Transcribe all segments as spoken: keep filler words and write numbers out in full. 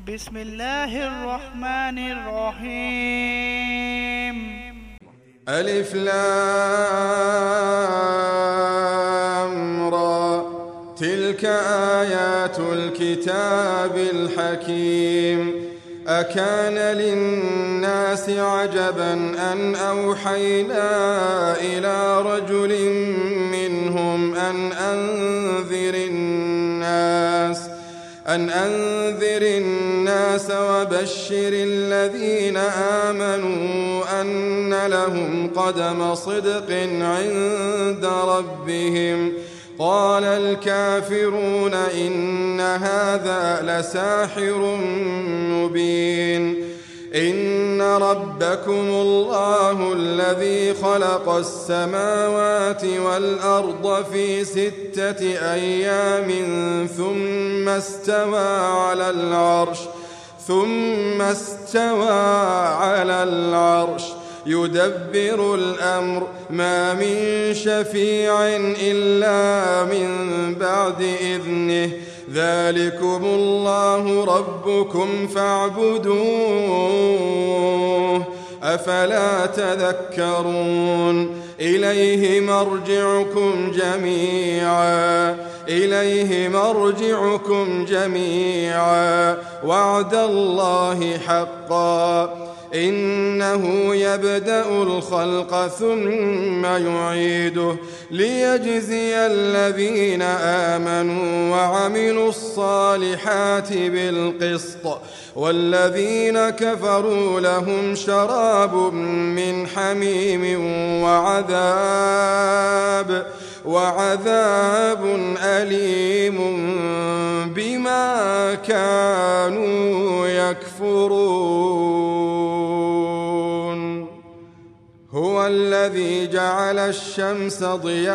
بسم الله الرحمن الرحيم. ألف لام را، تلك آيات الكتاب الحكيم. أكان للناس عجبا أن أوحينا إلى رجل منهم أن أنذر الناس أن أنذر الناس وبشر الذين آمنوا أن لهم قدم صدق عند ربهم. قال الكافرون إن هذا لساحر مبين. إن ربكم الله الذي خلق السماوات والأرض في ستة أيام ثم استوى على العرش ثم استوى على العرش يدبر الأمر ما من شفيع إلا من بعد إذنه. ذلكم الله ربكم فاعبدوه أفلا تذكرون. إليه مرجعكم جميعا إليه مرجعكم جميعا وعد الله حقا. إنه يبدأ الخلق ثم يعيده ليجزي الذين آمنوا وعملوا الصالحات بالقسط، والذين كفروا لهم شراب من حميم وعذاب وعذاب أليم بما كانوا يكفرون. هو الذي جعل الشمس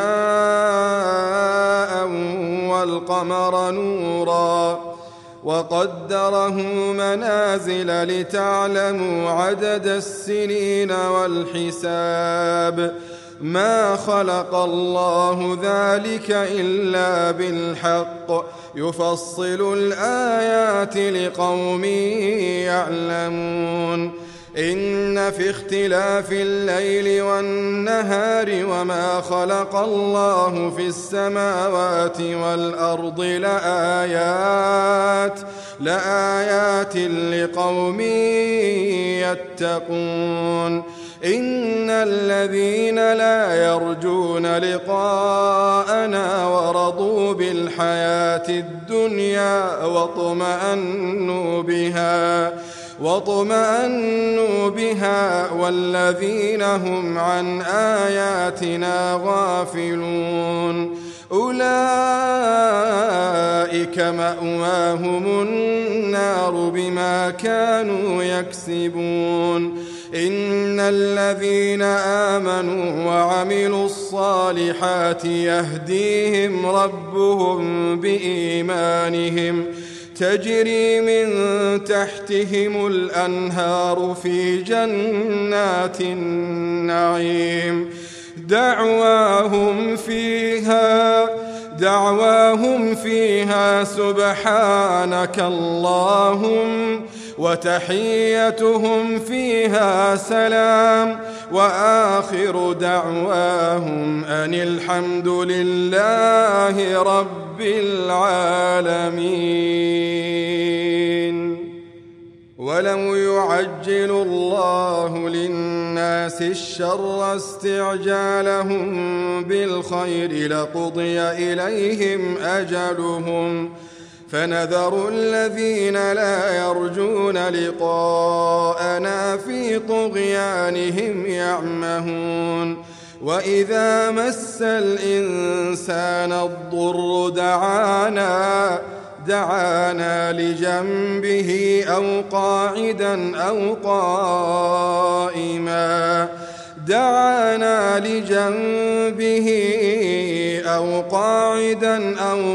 ضياء والقمر نورا وقدره منازل لتعلموا عدد السنين والحساب. ما خلق الله ذلك إلا بالحق يفصل الآيات لقوم يعلمون. إن في اختلاف الليل والنهار وما خلق الله في السماوات والأرض لآيات لآيات لقوم يتقون. إن الذين لا يرجون لقاءنا ورضوا بالحياة الدنيا واطمأنوا بها واطمأنوا بها والذين هم عن آياتنا غافلون أولئك مأواهم النار بما كانوا يكسبون. إن الذين آمنوا وعملوا الصالحات يهديهم ربهم بإيمانهم تجري من تحتهم الأنهار في جنات النعيم. دعواهم فيها دعواهم فيها سبحانك اللهم وتحيتهم فيها سلام وآخر دعواهم أن الحمد لله رب العالمين. ولو يعجل الله للناس الشر استعجالهم بالخير لقضي إليهم أجلهم فنذر الذين لا يرجون لقاءنا في طغيانهم يعمهون. وإذا مس الإنسان الضر دعانا دعانا لجنبه أو قاعدا أو قائما دعانا لجنبه أو قاعدا أو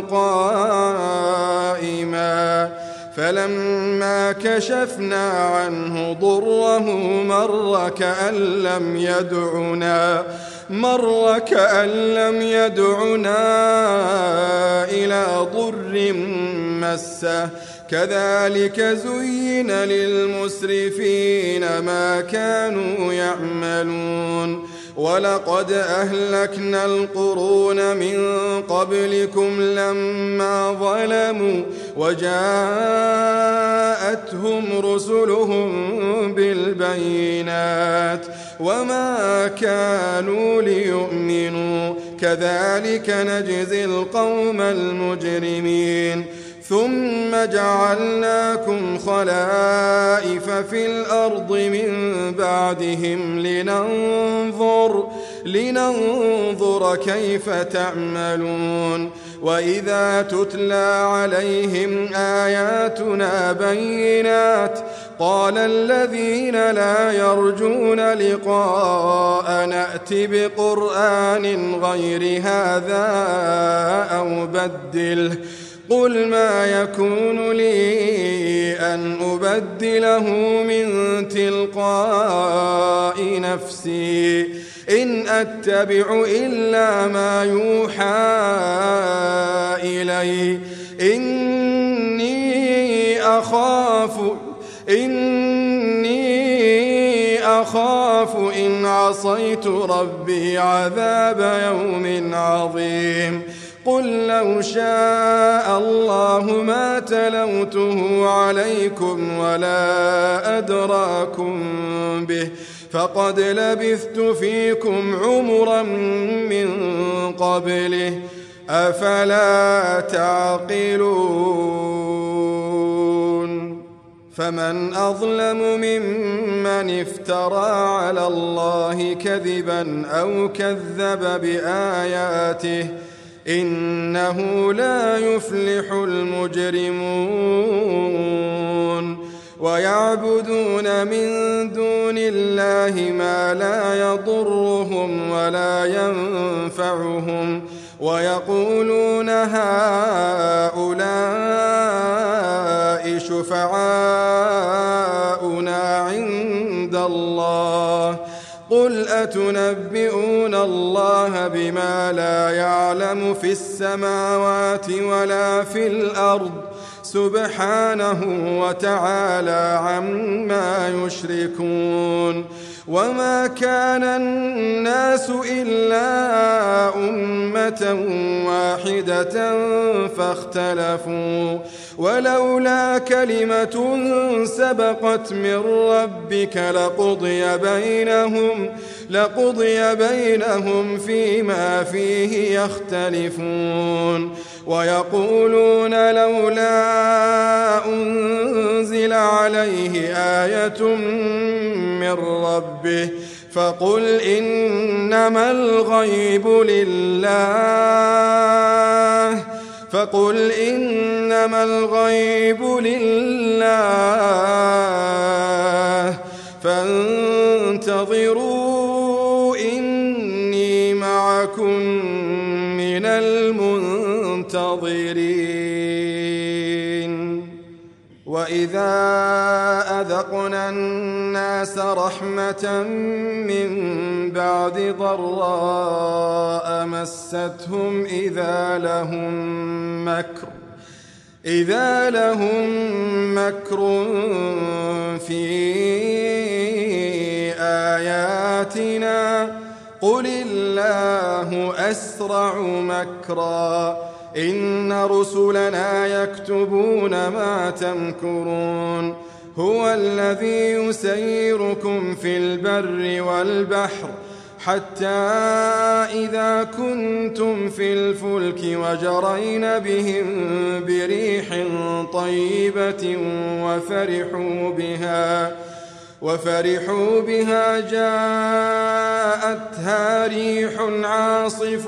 قائما فلما كشفنا عنه ضره مر كأن لم يدعنا مر كأن لم يدعنا إلى ضر مسه كذلك زين للمسرفين ما كانوا يعملون ولقد أهلكنا القرون من قبلكم لما ظلموا وجاءتهم رسلهم بالبينات وما كانوا ليؤمنوا كذلك نجزي القوم المجرمين ثم جعلناكم خلائف في الأرض من بعدهم لننظر, لننظر كيف تعملون وإذا تتلى عليهم آياتنا بينات قال الذين لا يرجون لقاء نأت بقرآن غير هذا أو بدله قل ما يكون لي أن أبدله من تلقاء نفسي إن أتبع إلا ما يوحى إلي إني أخاف إني أخاف إن عصيت ربي عذاب يوم عظيم قل لو شاء الله ما تلوته عليكم ولا أدراكم به فقد لبثت فيكم عمرا من قبله أفلا تعقلون فمن أظلم ممن افترى على الله كذبا أو كذب بآياته إنه لا يفلح المجرمون ويعبدون من دون الله ما لا يضرهم ولا ينفعهم ويقولون هؤلاء شفعاؤنا عند الله قل أتنبئون الله بما لا يعلم في السماوات ولا في الأرض سبحانه وتعالى عما يشركون وما كان الناس إلا أمة واحدة فاختلفوا ولولا كلمة سبقت من ربك لقضي بينهم لقضي بينهم فيما فيه يختلفون ويقولون لولا أنزل عليه آية من ربه فقل إنما الغيب لله فقل إنما الغيب لله فانتظروا إني معكم من المنتظرين وإذا أذقنا الناس رحمة من بعد ضراء مستهم إذا لهم مكر إذا لهم مكر في آياتنا قل الله أسرع مكرا إن رسلنا يكتبون ما تمكرون هو الذي يسيركم في البر والبحر حتى إذا كنتم في الفلك وجرين بهم بريح طيبة وفرحوا بها وفرحوا بها جاءتها ريح عاصف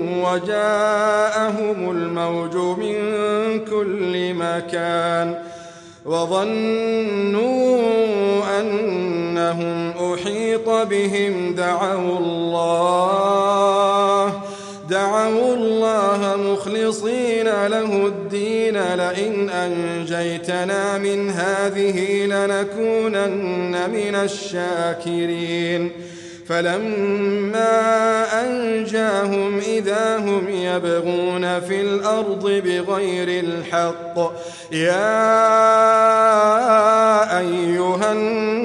وجاءهم الموج من كل مكان وظنوا أنهم أحيط بهم دعوا الله دعوا الله مخلصين له الدين لئن أنجيتنا من هذه لنكونن من الشاكرين فلما أنجاهم إذا هم يبغون في الأرض بغير الحق يا أيها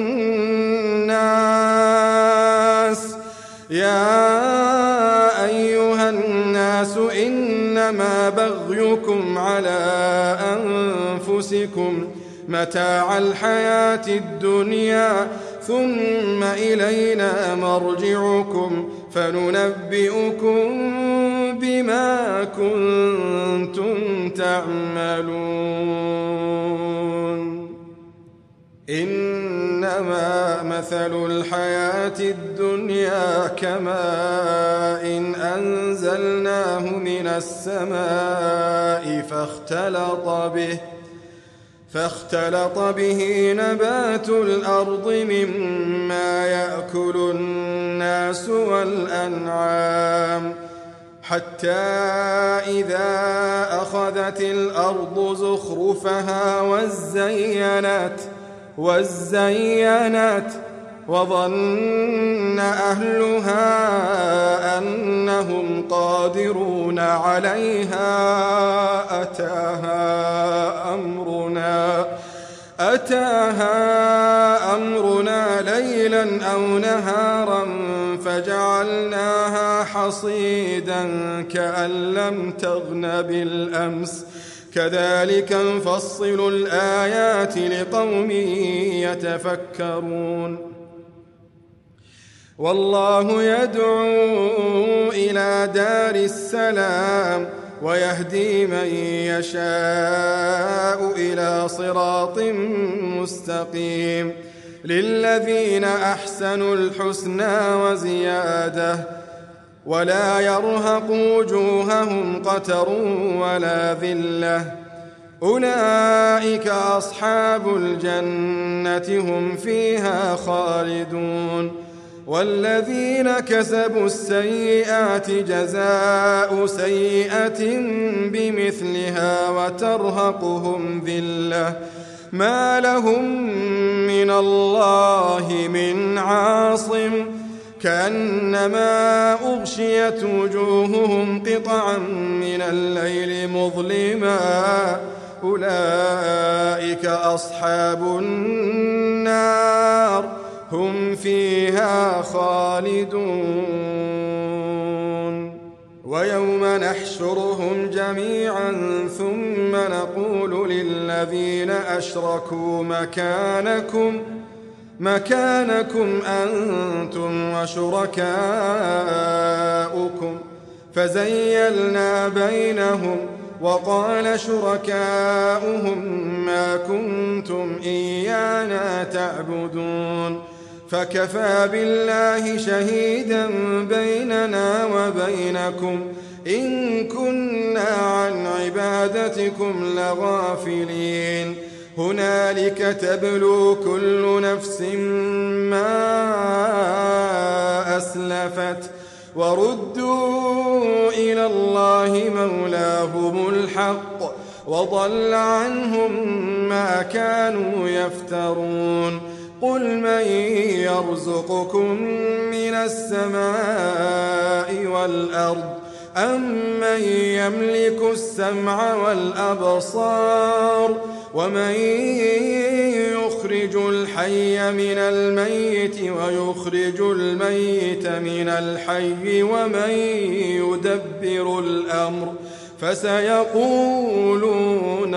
الناس يا أيها الناس إنما بغيكم على أنفسكم متاع الحياة الدنيا ثم إلينا مرجعكم فننبئكم بما كنتم تعملون. إنما مثل الحياة الدنيا كماء إن أنزلناه من السماء فاختلط به فاختلط به نبات الأرض مما يأكل الناس والأنعام حتى إذا أخذت الأرض زخرفها وزينت وزينت وظن أهلها أنهم قادرون عليها أتاها أمرنا أتاها أمرنا ليلا أو نهارا فجعلناها حصيدا كأن لم تغن بالأمس كذلك نفصل الآيات لقوم يتفكرون. والله يدعو إلى دار السلام ويهدي من يشاء إلى صراط مستقيم للذين أحسنوا الحسنى وزيادة ولا يرهق وجوههم قتر ولا ذلة أولئك أصحاب الجنة هم فيها خالدون. والذين كسبوا السيئات جزاء سيئة بمثلها وترهقهم ذلة ما لهم من الله من عاصم كأنما أغشيت وجوههم قطعا من الليل مظلما أولئك أصحاب النار هم فيها خالدون. ويوم نحشرهم جميعا ثم نقول للذين أشركوا مكانكم مكانكم أنتم وشركاؤكم فزيلنا بينهم وقال شركاؤهم ما كنتم إيانا تعبدون فكفى بالله شهيدا بيننا وبينكم إن كنا عن عبادتكم لغافلين. هنالك تبلو كل نفس ما أسلفت وردوا إلى الله مولاهم الحق وضل عنهم ما كانوا يفترون. قل من يرزقكم من السماء والأرض أمن يملك السمع والأبصار ومن يخرج الحي من الميت ويخرج الميت من الحي ومن يدبر الأمر فسيقولون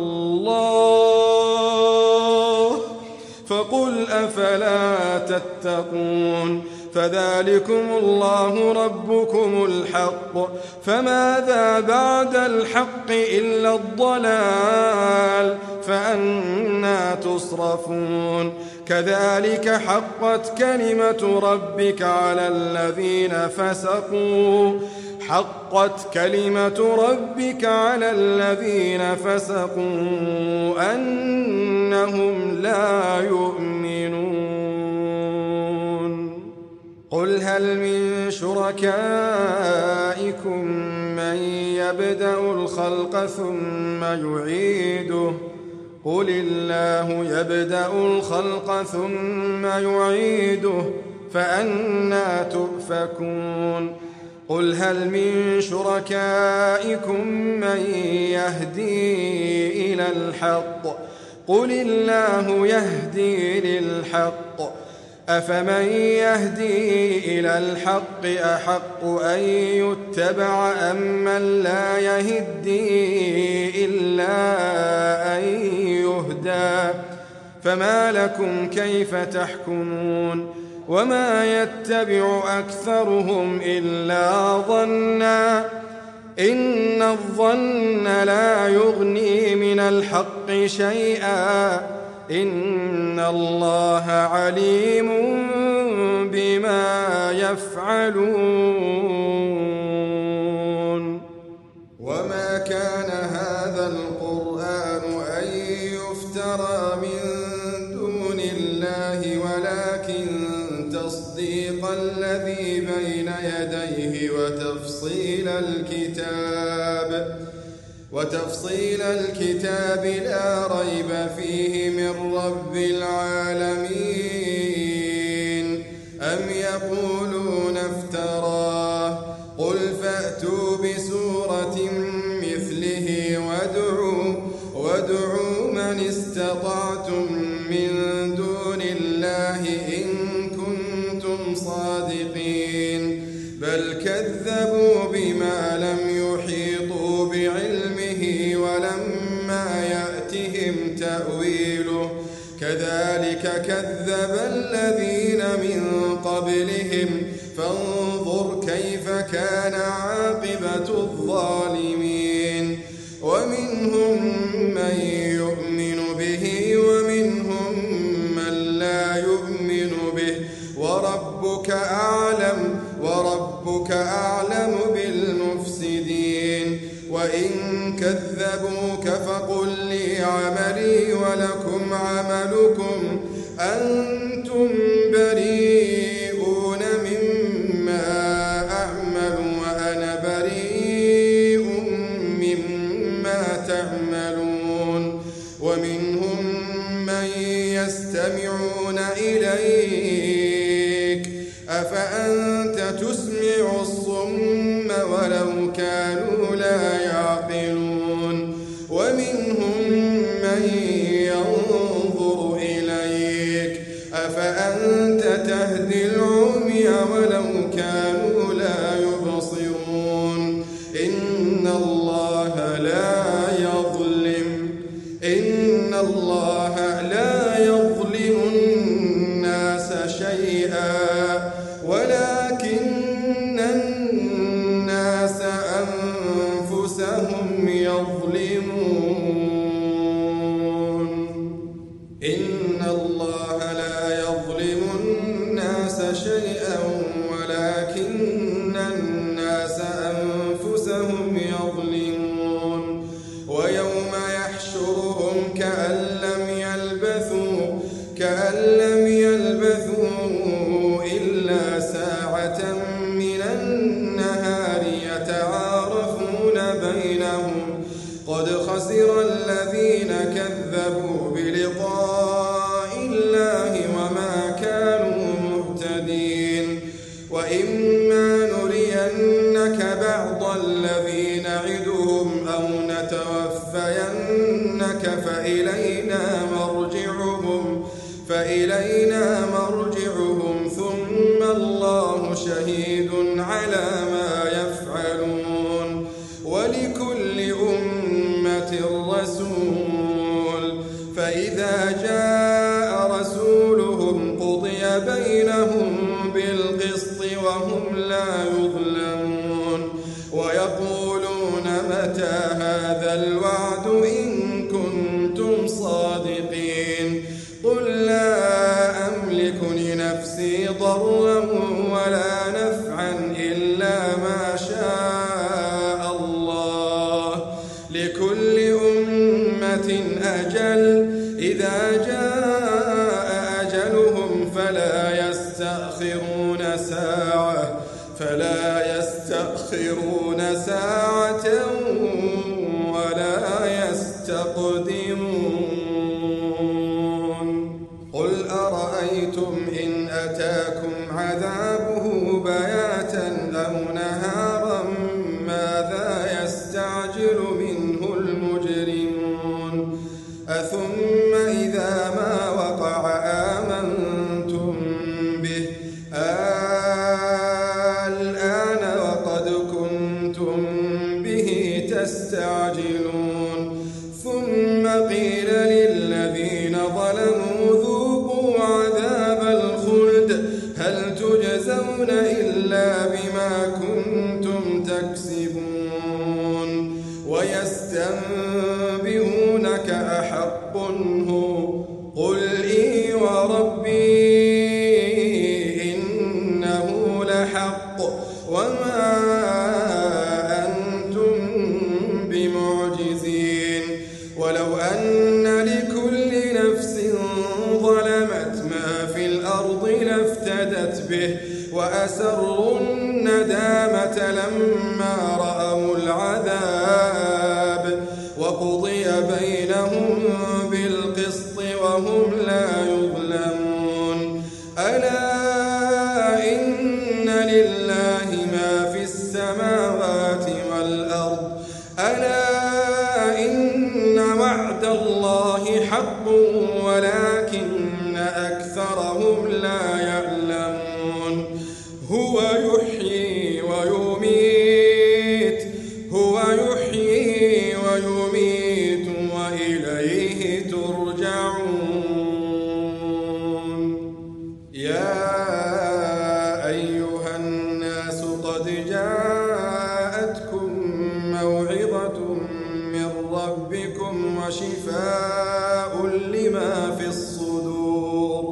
الله فقل أفلا تتقون. فذلكم الله ربكم الحق فماذا بعد الحق إلا الضلال فأنى تصرفون. كذلك حقت كلمة ربك على الذين فسقوا حقت كلمة ربك على الذين فسقوا أنهم لا يؤمنون. قل هل من شركائكم من يبدأ الخلق ثم يعيده قل الله يبدأ الخلق ثم يعيده فأنى تؤفكون قل هل من شركائكم من يهدي إلى الحق قل الله يهدي للحق أفمن يهدي إلى الحق أحق أن يتبع أم من لا يهدي إلا أن يهدى فما لكم كيف تحكمون وما يتبع أكثرهم إلا ظنا إن الظن لا يغني من الحق شيئا إن الله عليم بما يفعلون وما كان هذا القرآن أن يفترى من دون الله ولكن تصديق الذي بين يديه وتفصيل الكتاب وتفصيل الكتاب لا ريب فيه من رب العالمين أم يقولون افتراه قل فأتوا بسورة مثله وادعوا وادعوا من استطعتم من دون الله إن كنتم صادقين بل كذبوا بما لم يحيطوا بعلمه ولما يأتهم تأويله كذلك كذب الذين من قبلهم فانظر كيف كان عاقبة الظالمين ومنهم من يؤمن به ومنهم من لا يؤمن به وربك أعلم وربك أعلم بالمفسدين وإن كذبوك فقل لي عملي ولكم عملكم أنتم بريئون مما أعمل وأنا بريء مما تعملون ومنهم من يستمعون إليك أفأنت تسمع الصم ولو كانوا لا يعقلون ومنهم من ينظر إليك أفأنت تهدي العمي ولو كانوا لا يبصرون إن الله لا يظلم إن الله لا يظلم الناس شيئا ولكن الناس أنفسهم يظلمون إن الله لا يظلم الناس شيئا ولكن الناس أنفسهم يظلمون ويوم يحشرهم كأن لم يلبثوا كأن لم يلبثوا إلا ساعة من النهار يتعارفون بينهم قد خسر الذين كذبوا بلقاء الله وما كانوا مهتدين وإما نرينك بعض الذي نعدهم أو نتوفينك فإلينا مرجعهم فإلينا مرجعهم ثم الله شهيد على ما يفعلون ولكل أمة رسول فإذا جاء رسولهم قضي بينهم بالقسط وهم لا يظلمون ويقولون متى هذا الوعد إن كنتم صادقين قل لا أملك لنفسي ضرا ولا نفعا إلا ما شاء الله لكل أمة أجل إذا جاء أجلهم فلا يستأخرون ساعة فلا يستأخرون ساعة ولا يستقدمون قل أرأيتم إن أتاكم به وأسروا الندامة لما رأوا العذاب وقضي بينهم بالقسط وهم لا يظلمون. ألا إن لله ما في السماوات والأرض ألا إن وعد الله حق ولكن أكثرهم لا يعلمون. هو يحيي ويميت هو يحيي ويميت وإليه ترجعون. يا أيها الناس قد جاءتكم موعظة من ربكم وشفاء لما في الصدور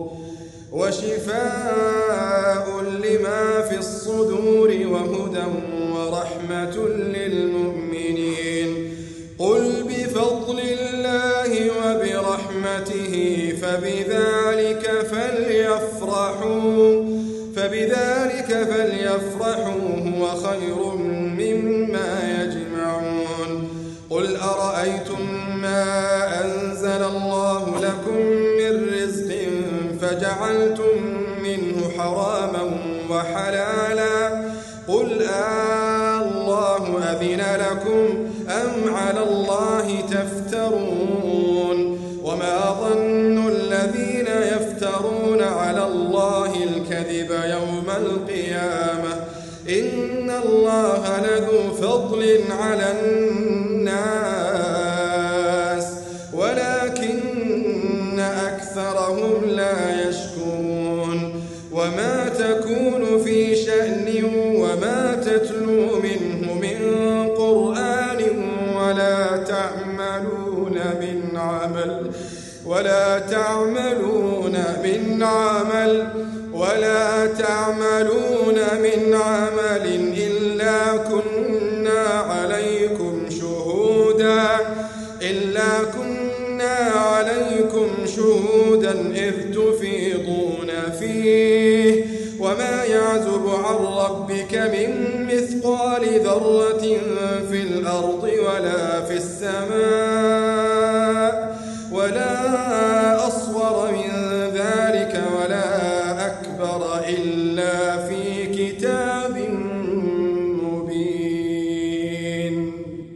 وشفاء لما في الصدور وهدى ورحمة للمؤمنين. قل بفضل الله وبرحمته فبذلك فليفرحوا فبذلك فليفرحوا هو خير مما يجمعون. قل أرأيتم ما أنزل الله لكم من رزق فجعلتم منه حراما وحلالا قل آه الله أذن لكم أم على الله تفترون. وما ظن الذين يفترون على الله الكذب يوم القيامة إن الله لذو فضل على الناس ولكن أكثرهم لا يشكرون. وما تكون في شأن وما تتلو منه من قرآن ولا تعملون من عمل ولا تعملون من عمل ولا تعملون من عمل إلا كنا عليكم شهودا إلا كنا عليكم شهودا إذ تفيضون فيه. وما يعزب عن ربك من مثقال ذرة في الأرض ولا في السماء ولا أصغر من ذلك ولا أكبر إلا في كتاب مبين.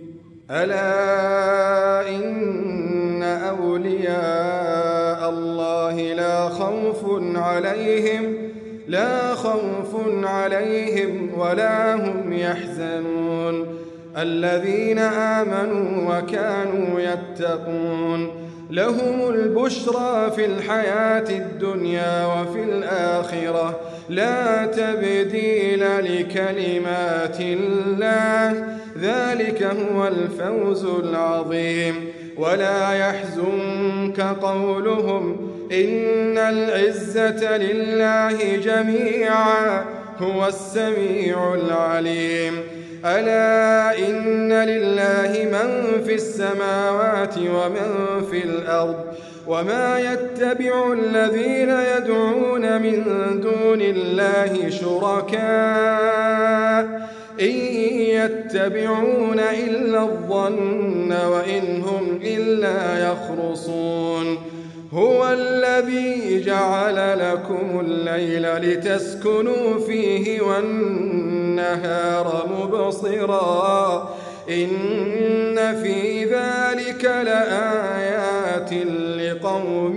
ألا إن أولياء الله لا خوف عليهم لا خوف عليهم ولا هم يحزنون الذين آمنوا وكانوا يتقون. لهم البشرى في الحياة الدنيا وفي الآخرة لا تبديل لكلمات الله ذلك هو الفوز العظيم. ولا يحزنك قولهم إن العزة لله جميعا هو السميع العليم. ألا إن لله من في السماوات ومن في الأرض وما يتبع الذين يدعون من دون الله شركاء إن يتبعون إلا الظن وإن هم إلا يخرصون. هو الذي جعل لكم الليل لتسكنوا فيه والنهار مبصرا إن في ذلك لآيات لقوم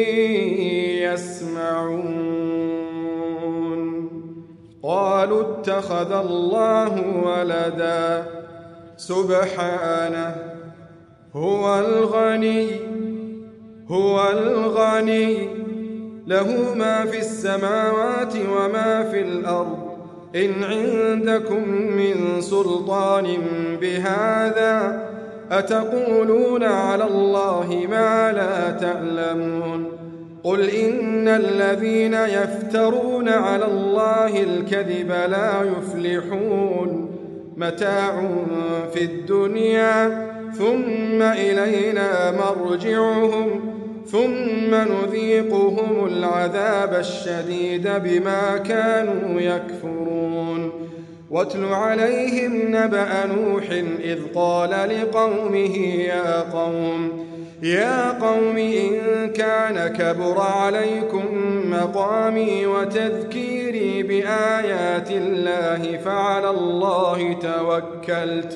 يسمعون. قالوا اتخذ الله ولدا سبحانه هو الغني هو الغني له ما في السماوات وما في الأرض إن عندكم من سلطان بهذا أتقولون على الله ما لا تعلمون. قل إن الذين يفترون على الله الكذب لا يفلحون متاع في الدنيا ثم إلينا مرجعهم ثم نذيقهم العذاب الشديد بما كانوا يكفرون. واتل عليهم نبأ نوح إذ قال لقومه يا قوم يا قوم إن كان كبر عليكم مقامي وتذكيري بآيات الله فعلى الله توكلت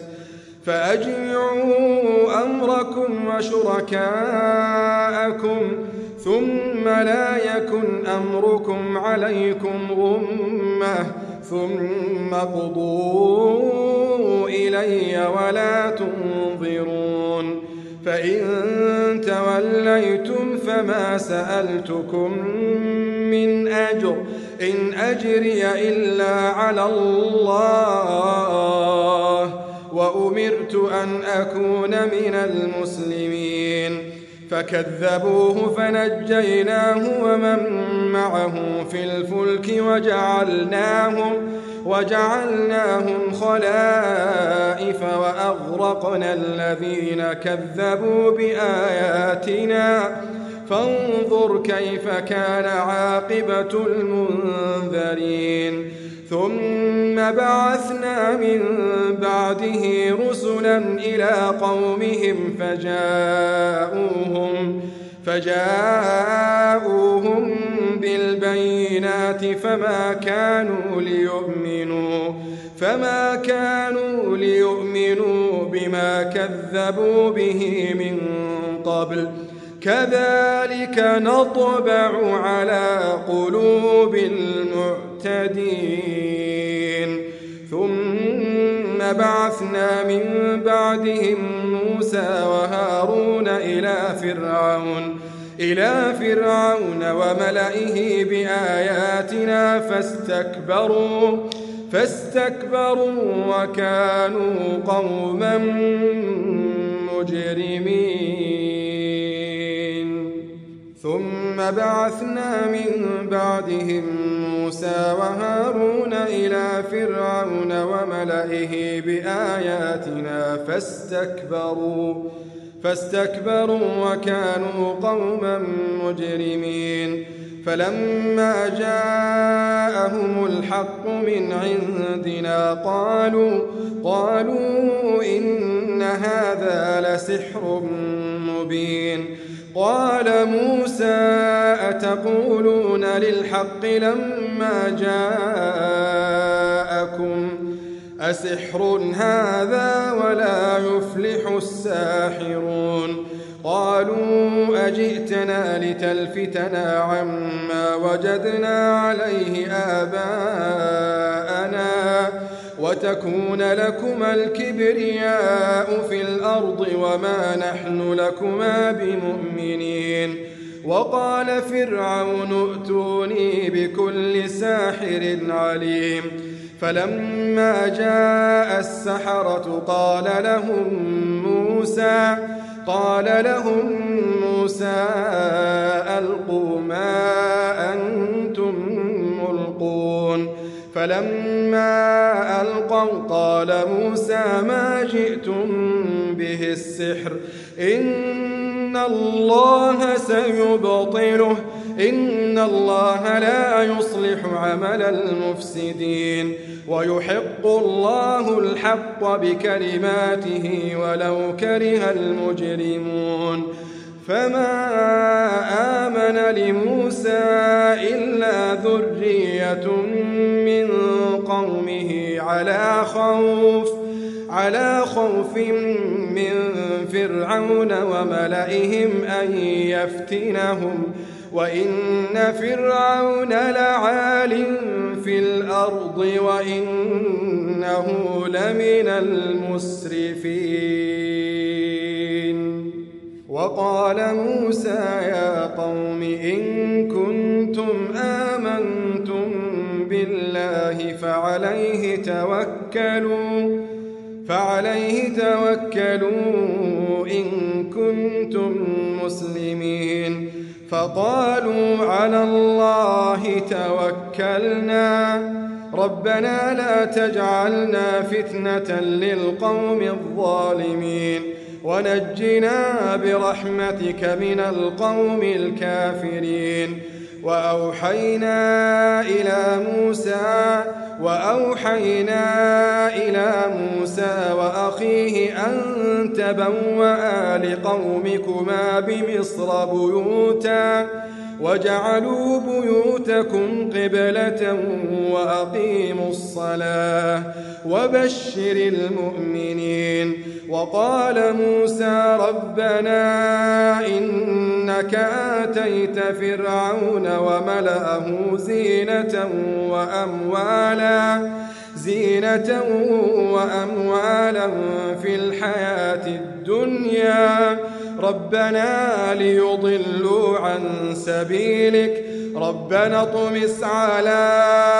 فأجمعوا أمركم وشركاءكم ثم لا يكن أمركم عليكم غمة ثم اقضوا إلي ولا تنظرون. فإن توليتم فما سألتكم من أجر إن أجري إلا على الله وأمرت أن أكون من المسلمين. فكذبوه فنجيناه ومن معه في الفلك وجعلناهم وجعلناهم خلائف وأغرقنا الذين كذبوا بآياتنا فانظر كيف كان عاقبة المنذرين. ثم بعثنا من بعده رسلا إلى قومهم فجاءوهم فجاءوهم بالبينات فما كانوا ليؤمنوا فما كانوا ليؤمنوا بما كذبوا به من قبل كذلك نطبع على قلوب المعتدين. ثم بعثنا من بعدهم موسى وهارون إلى فرعون إلى فرعون وملئه بآياتنا فاستكبروا فاستكبروا وكانوا قوما مجرمين. ثم بعثنا من بعدهم موسى وهارون إلى فرعون وملئه بآياتنا فاستكبروا فاستكبروا وكانوا قوما مجرمين. فلما جاءهم الحق من عندنا قالوا قالوا إن هذا لسحر مبين. قال موسى أتقولون للحق لما جاءكم أسحر هذا ولا يفلح الساحرون. قالوا أجئتنا لتلفتنا عما وجدنا عليه آباءنا وتكون لكما الكبرياء في الأرض وما نحن لكما بمؤمنين. وقال فرعون ائتوني بكل ساحر عليم. فلما جاء السحرة قال لهم موسى قال لهم موسى ألقوا ما أنتم ملقون. فلما ألقوا قال موسى ما جئتم به السحر إن الله سيبطله إن الله لا يصلح عمل المفسدين ويحق الله الحق بكلماته ولو كره المجرمون. فما آمن لموسى إلا ذرية من قومه على خوف على خوف من فرعون وملئهم أن يفتنهم وإن فرعون لعال في الأرض وإنه لمن المسرفين. وقال موسى يا قوم إن كنتم آمنتم بالله فعليه توكلوا فعليه توكلوا إن كنتم مسلمين. فقالوا على الله توكلنا ربنا لا تجعلنا فتنة للقوم الظالمين ونجنا برحمتك من القوم الكافرين. وأوحينا إلى موسى وأوحينا إلى موسى وأخيه أن تبوأ لقومكما بمصر بيوتا وجعلوا بيوتكم قبلة وأقيموا الصلاة وبشر المؤمنين. وقال موسى ربنا إنك آتيت فرعون وملأه زينة وأموالا زينة وأموالا في الحياة الدنيا ربنا ليضلوا عن سبيلك ربنا اطمس على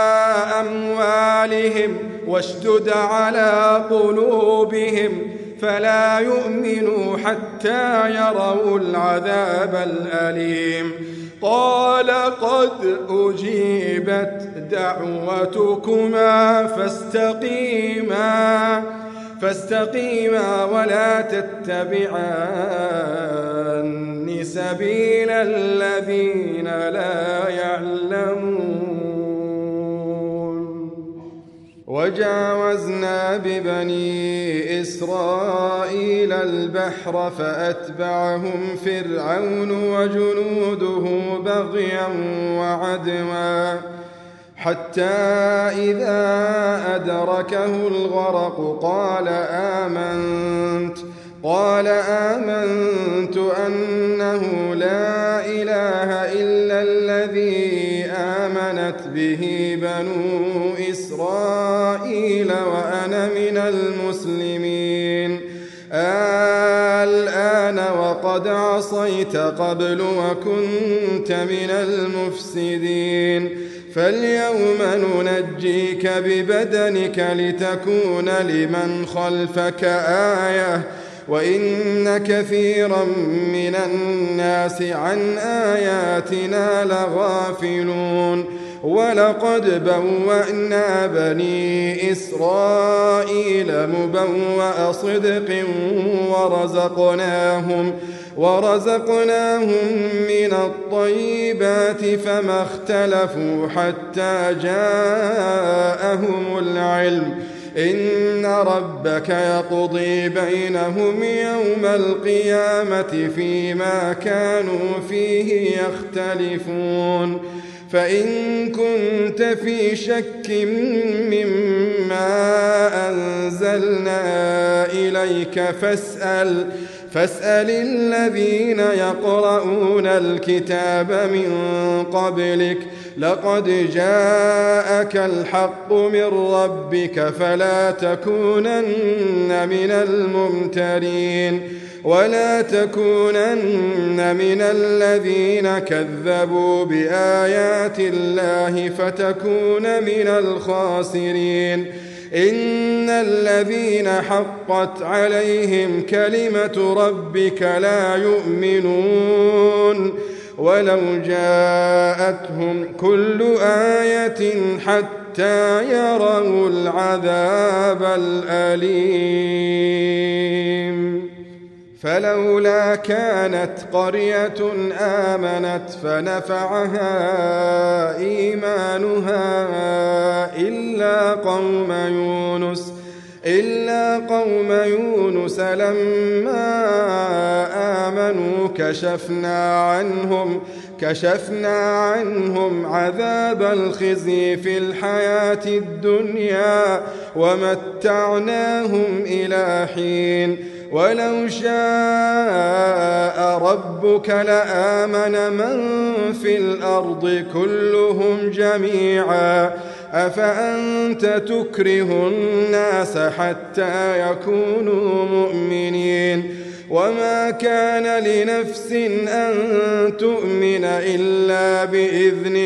أموالهم واشدد على قلوبهم فلا يؤمنوا حتى يروا العذاب الأليم. قال قد أجيبت دعوتكما فاستقيما فاستقيما ولا تتبعان سبيل الذين لا يعلمون. وجاوزنا ببني إسرائيل البحر فأتبعهم فرعون وجنوده بغيا وعدوا حتى إذا أدركه الغرق قال آمنت قال آمنت أنه لا إله إلا الذي آمنت به بنو إسرائيل وأنا من المسلمين. الآن وقد عصيت قبل وكنت من المفسدين فاليوم ننجيك ببدنك لتكون لمن خلفك آية وإن كثيرا من الناس عن آياتنا لغافلون. ولقد بوأنا بني إسرائيل مبوأ صدق ورزقناهم ورزقناهم من الطيبات فما اختلفوا حتى جاءهم العلم إن ربك يقضي بينهم يوم القيامة فيما كانوا فيه يختلفون. فإن كنت في شك مما أنزلنا إليك فاسأل فاسأل الذين يقرؤون الكتاب من قبلك لقد جاءك الحق من ربك فلا تكونن من الممترين ولا تكونن من الذين كذبوا بآيات الله فتكون من الخاسرين. إن الذين حقت عليهم كلمة ربك لا يؤمنون ولو جاءتهم كل آية حتى يروا العذاب الأليم. فلولا كانت قرية آمنت فنفعها إيمانها إلا قوم يونس إلا قوم يونس لما آمنوا كشفنا عنهم كشفنا عنهم عذاب الخزي في الحياة الدنيا ومتعناهم إلى حين. ولو شاء ربك لآمن من في الأرض كلهم جميعا أفأنت تكره الناس حتى يكونوا مؤمنين. وما كان لنفس أن تؤمن إلا بإذن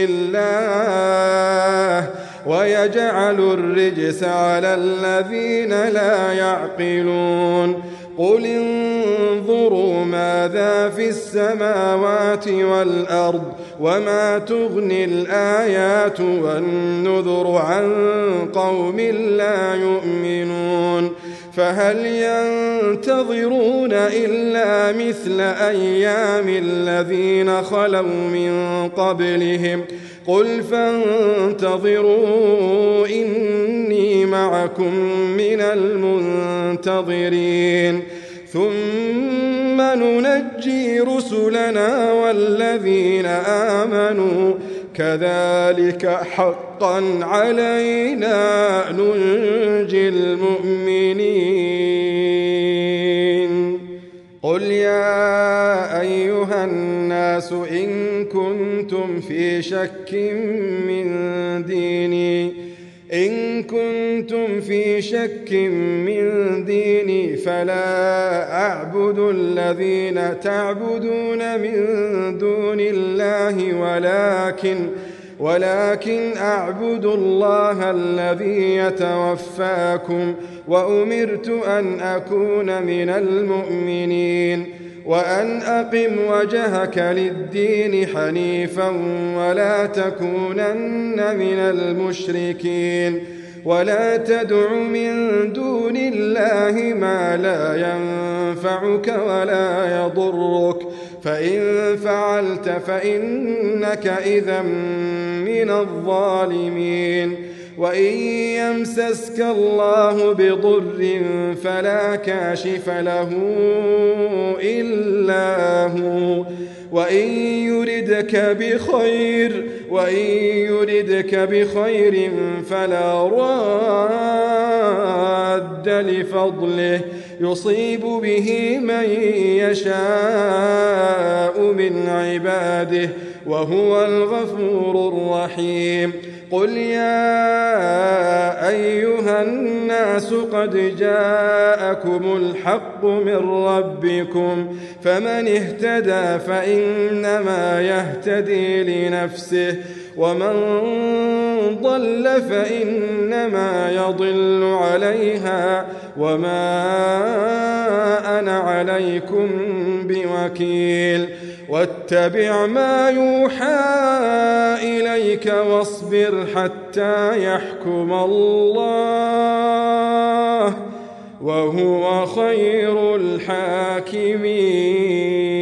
الله ويجعل الرجس على الذين لا يعقلون. قل انظروا ماذا في السماوات والأرض وما تغني الآيات والنذر عن قوم لا يؤمنون. فهل ينتظرون إلا مثل أيام الذين خلوا من قبلهم قل فانتظروا إني معكم من المنتظرين ثم ننجي رسلنا والذين آمنوا كذلك حقا علينا ننجي المؤمنين قل يا أيها الناس إن كنتم في شك من ديني إن كنتم في شك من ديني فلا أعبد الذين تعبدون من دون الله ولكن ولكن أعبد الله الذي يتوفاكم وأمرت أن أكون من المؤمنين وأن أقم وجهك للدين حنيفا ولا تكونن من المشركين ولا تدع من دون الله ما لا ينفعك ولا يضرك فإن فعلت فإنك إذا من الظالمين وإن يمسسك الله بضر فلا كاشف له إلا هو وإن يردك بخير وإن يردك بخير فلا راد لفضله يصيب به من يشاء من عباده وهو الغفور الرحيم قل يا أيها الناس قد جاءكم الحق من ربكم فمن اهتدى فإنما يهتدي لنفسه ومن ضل فإنما يضل عليها وما أنا عليكم بوكيل واتبع ما يوحى إليك واصبر حتى يحكم الله وهو خير الحاكمين.